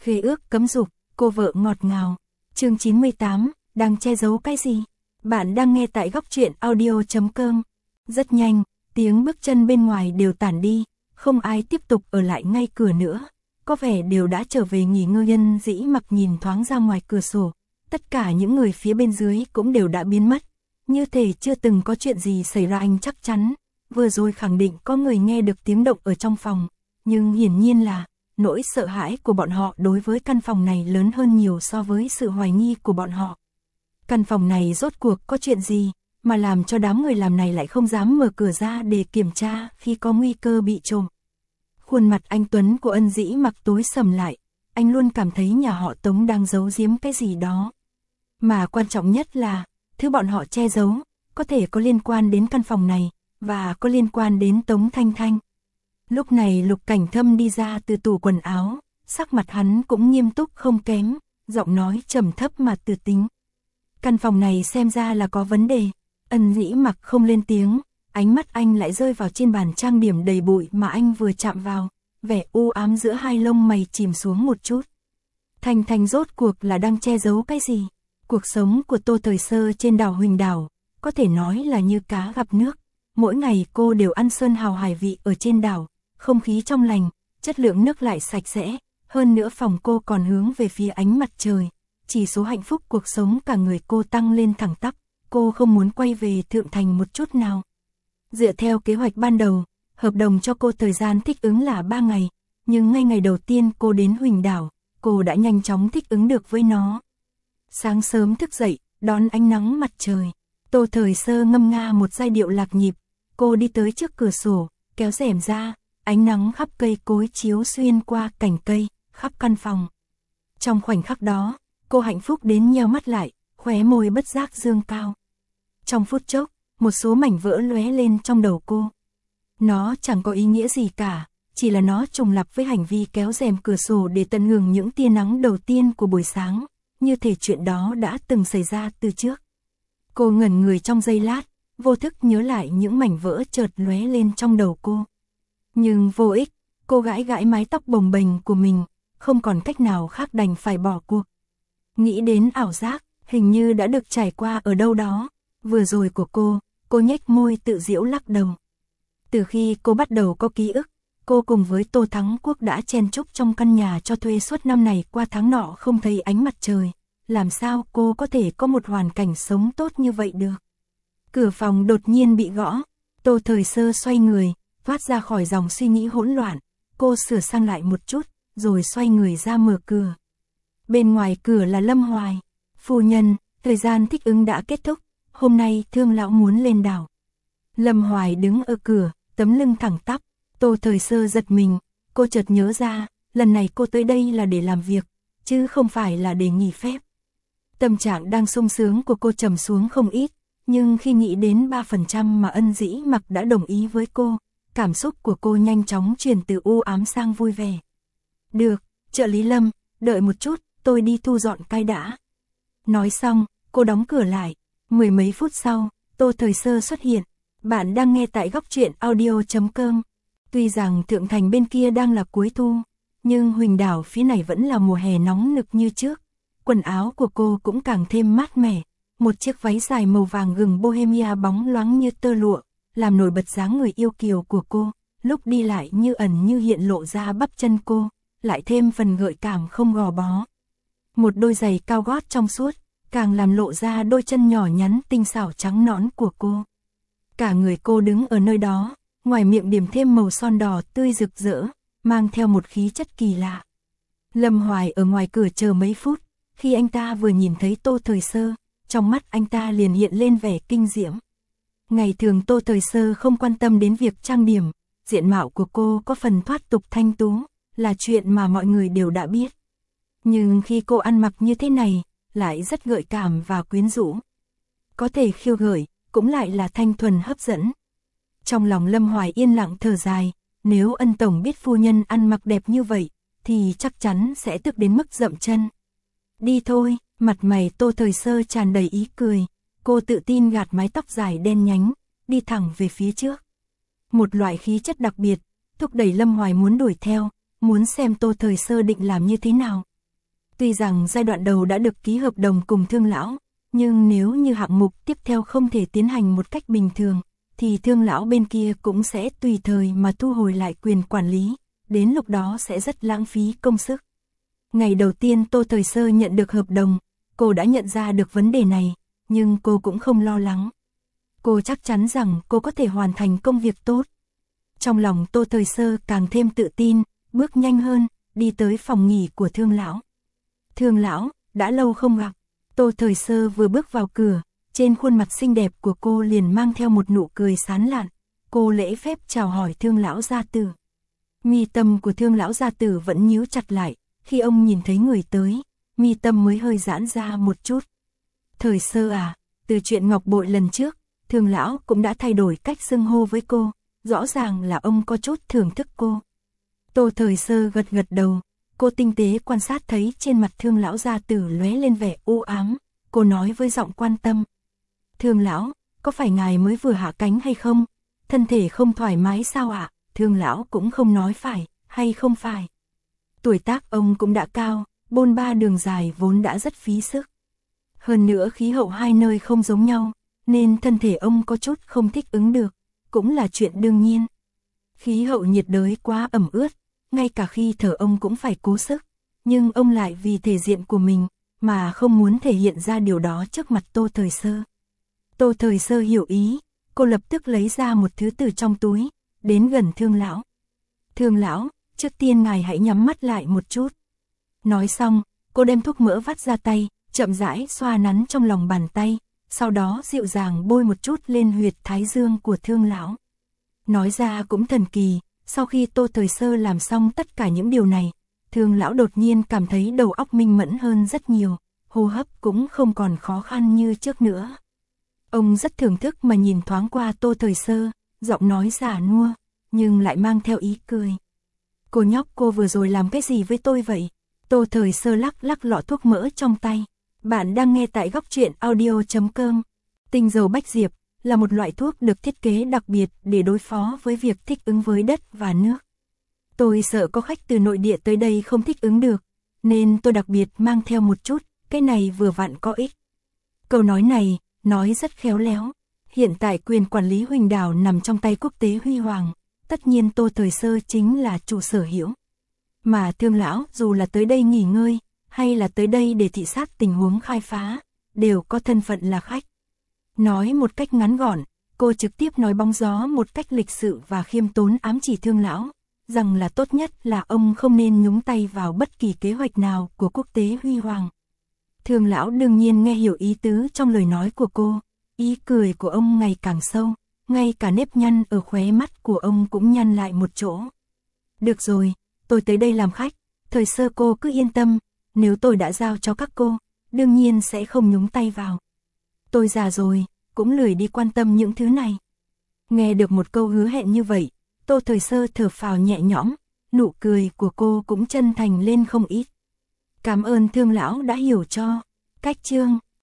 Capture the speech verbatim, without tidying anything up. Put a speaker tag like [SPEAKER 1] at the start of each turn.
[SPEAKER 1] Khế ước cấm dục, cô vợ ngọt ngào. Chương chín mươi tám, đang che giấu cái gì? Bạn đang nghe tại góc truyện audio chấm com. Rất nhanh, tiếng bước chân bên ngoài đều tản đi, không ai tiếp tục ở lại ngay cửa nữa. Có vẻ đều đã trở về nghỉ ngơi. Nhân Dĩ Mặc nhìn thoáng ra ngoài cửa sổ, tất cả những người phía bên dưới cũng đều đã biến mất. Như thể chưa từng có chuyện gì xảy ra. Anh chắc chắn, vừa rồi khẳng định có người nghe được tiếng động ở trong phòng, nhưng hiển nhiên là nỗi sợ hãi của bọn họ đối với căn phòng này lớn hơn nhiều so với sự hoài nghi của bọn họ. Căn phòng này rốt cuộc có chuyện gì, mà làm cho đám người làm này lại không dám mở cửa ra để kiểm tra khi có nguy cơ bị trộm. Khuôn mặt anh Tuấn của Ân Dĩ Mặc tối sầm lại, anh luôn cảm thấy nhà họ Tống đang giấu giếm cái gì đó. Mà quan trọng nhất là, thứ bọn họ che giấu, có thể có liên quan đến căn phòng này, và có liên quan đến Tống Thanh Thanh. Lúc này Lục Cảnh Thâm đi ra từ tủ quần áo, sắc mặt hắn cũng nghiêm túc không kém, giọng nói trầm thấp mà từ tính. Căn phòng này xem ra là có vấn đề. Ân Dĩ Mặc không lên tiếng, ánh mắt anh lại rơi vào trên bàn trang điểm đầy bụi mà anh vừa chạm vào, vẻ u ám giữa hai lông mày chìm xuống một chút. Thanh Thanh rốt cuộc là đang che giấu cái gì? Cuộc sống của Tô Thời Sơ trên đảo Huỳnh Đảo, có thể nói là như cá gặp nước. Mỗi ngày cô đều ăn sơn hào hải vị ở trên đảo, không khí trong lành, chất lượng nước lại sạch sẽ, hơn nữa phòng cô còn hướng về phía ánh mặt trời. Chỉ số hạnh phúc cuộc sống cả người cô tăng lên thẳng tắp, cô không muốn quay về Thượng Thành một chút nào. Dựa theo kế hoạch ban đầu, hợp đồng cho cô thời gian thích ứng là ba ngày, nhưng ngay ngày đầu tiên cô đến Huỳnh Đảo, cô đã nhanh chóng thích ứng được với nó. Sáng sớm thức dậy, đón ánh nắng mặt trời, Tô Thời Sơ ngâm nga một giai điệu lạc nhịp, cô đi tới trước cửa sổ, kéo rèm ra, ánh nắng khắp cây cối chiếu xuyên qua cành cây, khắp căn phòng. Trong khoảnh khắc đó, cô hạnh phúc đến nheo mắt lại, khóe môi bất giác dương cao. Trong phút chốc, một số mảnh vỡ lóe lên trong đầu cô. Nó chẳng có ý nghĩa gì cả, chỉ là nó trùng lặp với hành vi kéo rèm cửa sổ để tận hưởng những tia nắng đầu tiên của buổi sáng, như thể chuyện đó đã từng xảy ra từ trước. Cô ngẩn người trong giây lát, vô thức nhớ lại những mảnh vỡ chợt lóe lên trong đầu cô. Nhưng vô ích, cô gãi gãi mái tóc bồng bềnh của mình, không còn cách nào khác đành phải bỏ cuộc. Nghĩ đến ảo giác, hình như đã được trải qua ở đâu đó, vừa rồi của cô, cô nhếch môi tự giễu lắc đầu. Từ khi cô bắt đầu có ký ức, cô cùng với Tô Thắng Quốc đã chen chúc trong căn nhà cho thuê suốt năm này qua tháng nọ không thấy ánh mặt trời, làm sao cô có thể có một hoàn cảnh sống tốt như vậy được. Cửa phòng đột nhiên bị gõ, Tô Thời Sơ xoay người, thoát ra khỏi dòng suy nghĩ hỗn loạn, cô sửa sang lại một chút, rồi xoay người ra mở cửa. Bên ngoài cửa là Lâm Hoài. Phu nhân, thời gian thích ứng đã kết thúc, hôm nay Thương lão muốn lên đảo. Lâm Hoài đứng ở cửa, tấm lưng thẳng tắp. Tô Thời Sơ giật mình, cô chợt nhớ ra, lần này cô tới đây là để làm việc, chứ không phải là để nghỉ phép. Tâm trạng đang sung sướng của cô trầm xuống không ít, nhưng khi nghĩ đến ba phần trăm mà Ân Dĩ Mặc đã đồng ý với cô, cảm xúc của cô nhanh chóng chuyển từ u ám sang vui vẻ. Được, trợ lý Lâm, đợi một chút, tôi đi thu dọn cái đã. Nói xong, cô đóng cửa lại. Mười mấy phút sau, Tô Thời Sơ xuất hiện. Bạn đang nghe tại góc truyện audio chấm com. Tuy rằng Thượng Thành bên kia đang là cuối thu, nhưng Huỳnh Đảo phía này vẫn là mùa hè nóng nực như trước. Quần áo của cô cũng càng thêm mát mẻ. Một chiếc váy dài màu vàng gừng bohemia bóng loáng như tơ lụa, làm nổi bật dáng người yêu kiều của cô, lúc đi lại như ẩn như hiện lộ ra bắp chân cô, lại thêm phần gợi cảm không gò bó. Một đôi giày cao gót trong suốt, càng làm lộ ra đôi chân nhỏ nhắn tinh xảo trắng nõn của cô. Cả người cô đứng ở nơi đó, ngoài miệng điểm thêm màu son đỏ tươi rực rỡ, mang theo một khí chất kỳ lạ. Lâm Hoài ở ngoài cửa chờ mấy phút, khi anh ta vừa nhìn thấy Tô Thời Sơ, trong mắt anh ta liền hiện lên vẻ kinh diễm. Ngày thường Tô Thời Sơ không quan tâm đến việc trang điểm, diện mạo của cô có phần thoát tục thanh tú, là chuyện mà mọi người đều đã biết. Nhưng khi cô ăn mặc như thế này, lại rất gợi cảm và quyến rũ. Có thể khiêu gợi, cũng lại là thanh thuần hấp dẫn. Trong lòng Lâm Hoài yên lặng thở dài, nếu Ân tổng biết phu nhân ăn mặc đẹp như vậy, thì chắc chắn sẽ tức đến mức dậm chân. Đi thôi, mặt mày Tô Thời Sơ tràn đầy ý cười, cô tự tin gạt mái tóc dài đen nhánh, đi thẳng về phía trước. Một loại khí chất đặc biệt, thúc đẩy Lâm Hoài muốn đuổi theo, muốn xem Tô Thời Sơ định làm như thế nào. Tuy rằng giai đoạn đầu đã được ký hợp đồng cùng Thương lão, nhưng nếu như hạng mục tiếp theo không thể tiến hành một cách bình thường, thì Thương lão bên kia cũng sẽ tùy thời mà thu hồi lại quyền quản lý, đến lúc đó sẽ rất lãng phí công sức. Ngày đầu tiên Tô Thời Sơ nhận được hợp đồng, cô đã nhận ra được vấn đề này, nhưng cô cũng không lo lắng. Cô chắc chắn rằng cô có thể hoàn thành công việc tốt. Trong lòng Tô Thời Sơ càng thêm tự tin, bước nhanh hơn, đi tới phòng nghỉ của Thương lão. Thương lão, đã lâu không gặp. Tô Thời Sơ vừa bước vào cửa, trên khuôn mặt xinh đẹp của cô liền mang theo một nụ cười sán lạn. Cô lễ phép chào hỏi Thương lão gia tử. Mi tâm của Thương lão gia tử vẫn nhíu chặt lại, khi ông nhìn thấy người tới, mi tâm mới hơi giãn ra một chút. Thời Sơ à, từ chuyện ngọc bội lần trước, Thương lão cũng đã thay đổi cách xưng hô với cô, rõ ràng là ông có chút thưởng thức cô. Tô Thời Sơ gật gật đầu, cô tinh tế quan sát thấy trên mặt Thương lão gia tử lóe lên vẻ u ám, cô nói với giọng quan tâm. Thương lão, có phải ngài mới vừa hạ cánh hay không? Thân thể không thoải mái sao ạ? À? Thương lão cũng không nói phải, hay không phải. Tuổi tác ông cũng đã cao, bôn ba đường dài vốn đã rất phí sức. Hơn nữa khí hậu hai nơi không giống nhau, nên thân thể ông có chút không thích ứng được, cũng là chuyện đương nhiên. Khí hậu nhiệt đới quá ẩm ướt, ngay cả khi thở ông cũng phải cố sức, nhưng ông lại vì thể diện của mình, mà không muốn thể hiện ra điều đó trước mặt Tô Thời Sơ. Tô Thời Sơ hiểu ý, cô lập tức lấy ra một thứ từ trong túi, đến gần Thương lão. Thương lão, trước tiên ngài hãy nhắm mắt lại một chút. Nói xong, cô đem thuốc mỡ vắt ra tay, chậm rãi xoa nắn trong lòng bàn tay, sau đó dịu dàng bôi một chút lên huyệt thái dương của Thương lão. Nói ra cũng thần kỳ, sau khi Tô Thời Sơ làm xong tất cả những điều này, Thương lão đột nhiên cảm thấy đầu óc minh mẫn hơn rất nhiều, hô hấp cũng không còn khó khăn như trước nữa. Ông rất thưởng thức mà nhìn thoáng qua Tô Thời Sơ, giọng nói già nua, nhưng lại mang theo ý cười. Cô nhóc, cô vừa rồi làm cái gì với tôi vậy? Tô Thời Sơ lắc lắc lọ thuốc mỡ trong tay. Bạn đang nghe tại góc truyện audio chấm com. Tinh dầu bách diệp là một loại thuốc được thiết kế đặc biệt để đối phó với việc thích ứng với đất và nước. Tôi sợ có khách từ nội địa tới đây không thích ứng được, nên tôi đặc biệt mang theo một chút, cái này vừa vặn có ích. Câu nói này, nói rất khéo léo. Hiện tại quyền quản lý Huỳnh Đảo nằm trong tay Quốc tế Huy Hoàng, tất nhiên Tô Thời Sơ chính là chủ sở hữu. Mà Thương lão dù là tới đây nghỉ ngơi, hay là tới đây để thị sát tình huống khai phá, đều có thân phận là khách. Nói một cách ngắn gọn, cô trực tiếp nói bóng gió một cách lịch sự và khiêm tốn ám chỉ Thương lão, rằng là tốt nhất là ông không nên nhúng tay vào bất kỳ kế hoạch nào của Quốc tế Huy Hoàng. Thương lão đương nhiên nghe hiểu ý tứ trong lời nói của cô, ý cười của ông ngày càng sâu, ngay cả nếp nhăn ở khóe mắt của ông cũng nhăn lại một chỗ. Được rồi, tôi tới đây làm khách, Thời Sơ cô cứ yên tâm, nếu tôi đã giao cho các cô, đương nhiên sẽ không nhúng tay vào. Tôi già rồi, cũng lười đi quan tâm những thứ này. Nghe được một câu hứa hẹn như vậy, Tô Thời Sơ thở phào nhẹ nhõm, nụ cười của cô cũng chân thành lên không ít. Cảm ơn Thương lão đã hiểu cho. Cách chương